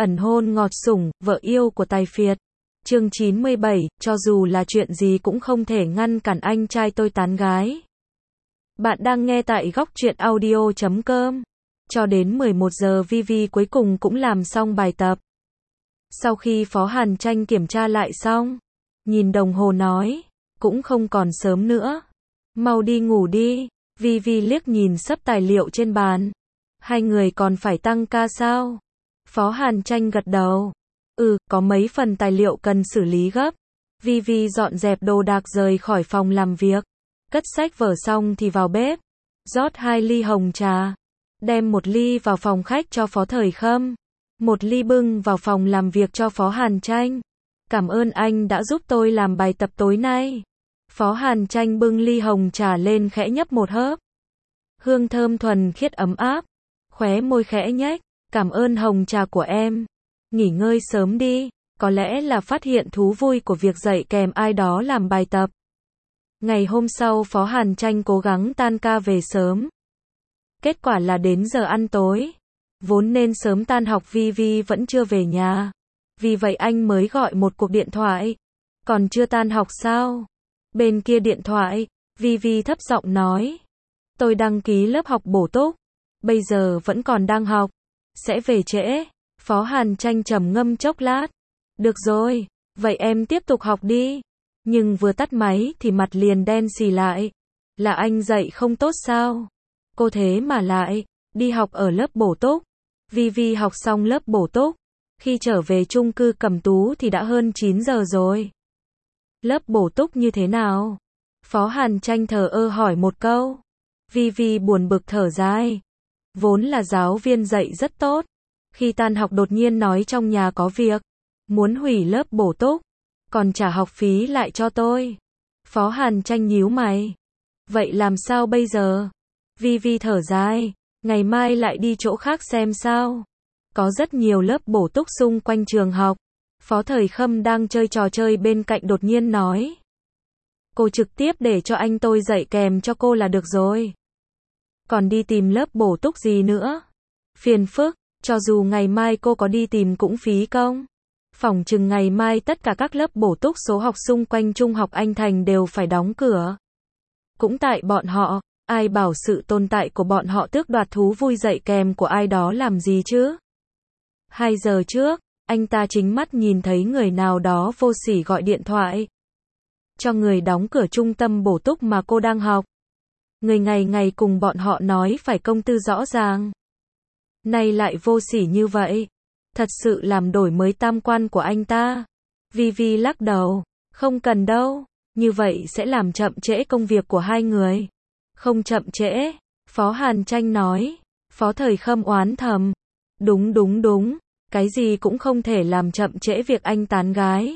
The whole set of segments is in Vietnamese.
ẩn hôn ngọt sủng, vợ yêu của Tài Phiệt. Chương 97, cho dù là chuyện gì cũng không thể ngăn cản anh trai tôi tán gái. Bạn đang nghe tại góc truyện audio.com. Cho đến 11 giờ Vivi cuối cùng cũng làm xong bài tập. Sau khi Phó Hàn Tranh kiểm tra lại xong, nhìn đồng hồ nói, cũng không còn sớm nữa. Mau đi ngủ đi. Vivi liếc nhìn sấp tài liệu trên bàn. Hai người còn phải tăng ca sao? Phó Hàn Tranh gật đầu. Có mấy phần tài liệu cần xử lý gấp. Vivi dọn dẹp đồ đạc rời khỏi phòng làm việc. Cất sách vở xong thì vào bếp. Rót 2 ly hồng trà. Đem 1 ly vào phòng khách cho Phó Thời Khâm. 1 ly bưng vào phòng làm việc cho Phó Hàn Tranh. Cảm ơn anh đã giúp tôi làm bài tập tối nay. Phó Hàn Tranh bưng ly hồng trà lên khẽ nhấp một hớp. Hương thơm thuần khiết ấm áp. Khóe môi khẽ nhếch. Cảm ơn hồng trà của em. Nghỉ ngơi sớm đi. Có lẽ là phát hiện thú vui của việc dạy kèm ai đó làm bài tập. Ngày hôm sau Phó Hàn Tranh cố gắng tan ca về sớm. Kết quả là đến giờ ăn tối. Vốn nên sớm tan học Vivi vẫn chưa về nhà. Vì vậy anh mới gọi một cuộc điện thoại. Còn chưa tan học sao? Bên kia điện thoại, Vivi thấp giọng nói. Tôi đăng ký lớp học bổ túc. Bây giờ vẫn còn đang học. Sẽ về trễ. Phó Hàn Tranh trầm ngâm chốc lát. Được rồi, vậy em tiếp tục học đi. Nhưng vừa tắt máy thì mặt liền đen xì lại. Là anh dạy không tốt sao? Cô thế mà lại đi học ở lớp bổ túc. Vivi học xong lớp bổ túc. Khi trở về chung cư Cẩm Tú thì đã hơn 9 giờ rồi. Lớp bổ túc như thế nào? Phó Hàn Tranh thờ ơ hỏi một câu. Vivi buồn bực thở dài. Vốn là giáo viên dạy rất tốt. Khi tan học đột nhiên nói trong nhà có việc. Muốn hủy lớp bổ túc. Còn trả học phí lại cho tôi. Phó Hàn Tranh nhíu mày. Vậy làm sao bây giờ? Vivi thở dài. Ngày mai lại đi chỗ khác xem sao. Có rất nhiều lớp bổ túc xung quanh trường học. Phó Thời Khâm đang chơi trò chơi bên cạnh đột nhiên nói. Cô trực tiếp để cho anh tôi dạy kèm cho cô là được rồi. Còn đi tìm lớp bổ túc gì nữa? Phiền phức, cho dù ngày mai cô có đi tìm cũng phí công. Phỏng chừng ngày mai tất cả các lớp bổ túc số học xung quanh Trung học Anh Thành đều phải đóng cửa. Cũng tại bọn họ, ai bảo sự tồn tại của bọn họ tước đoạt thú vui dạy kèm của ai đó làm gì chứ? 2 giờ trước, anh ta chính mắt nhìn thấy người nào đó vô sỉ gọi điện thoại. Cho người đóng cửa trung tâm bổ túc mà cô đang học. Người ngày ngày cùng bọn họ nói phải công tư rõ ràng. Nay lại vô sỉ như vậy. Thật sự làm đổi mới tam quan của anh ta. Vivi lắc đầu. Không cần đâu. Như vậy sẽ làm chậm trễ công việc của hai người. Không chậm trễ. Phó Hàn Tranh nói. Phó Thời Khâm oán thầm. Đúng. Cái gì cũng không thể làm chậm trễ việc anh tán gái.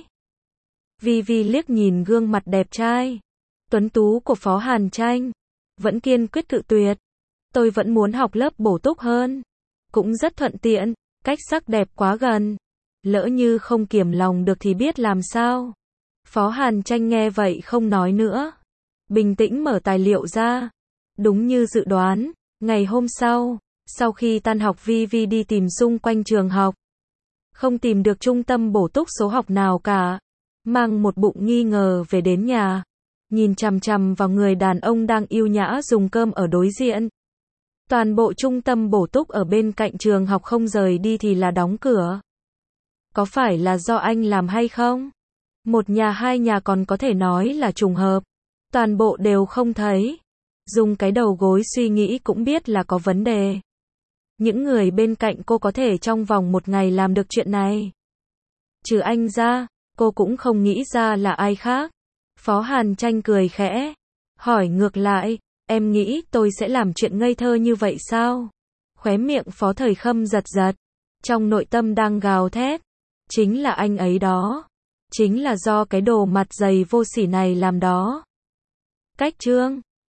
Vivi liếc nhìn gương mặt đẹp trai, tuấn tú của Phó Hàn Tranh. Vẫn kiên quyết cự tuyệt. Tôi vẫn muốn học lớp bổ túc hơn. Cũng rất thuận tiện. Cách sắc đẹp quá gần. Lỡ như không kiềm lòng được thì biết làm sao. Phó Hàn Tranh nghe vậy không nói nữa. Bình tĩnh mở tài liệu ra. Đúng như dự đoán, ngày hôm sau khi tan học Vivi đi tìm xung quanh trường học. Không tìm được trung tâm bổ túc số học nào cả. Mang một bụng nghi ngờ về đến nhà. Nhìn chằm chằm vào người đàn ông đang yêu nhã dùng cơm ở đối diện. Toàn bộ trung tâm bổ túc ở bên cạnh trường học không rời đi thì là đóng cửa. Có phải là do anh làm hay không? Một nhà hai nhà còn có thể nói là trùng hợp. Toàn bộ đều không thấy. Dùng cái đầu gối suy nghĩ cũng biết là có vấn đề. Những người bên cạnh cô có thể trong vòng 1 ngày làm được chuyện này. Trừ anh ra, cô cũng không nghĩ ra là ai khác. Phó Hàn Tranh cười khẽ. Hỏi ngược lại, em nghĩ tôi sẽ làm chuyện ngây thơ như vậy sao? Khóe miệng Phó Thời Khâm giật giật. Trong nội tâm đang gào thét. Chính là anh ấy đó. Chính là do cái đồ mặt dày vô sỉ này làm đó. Cách chương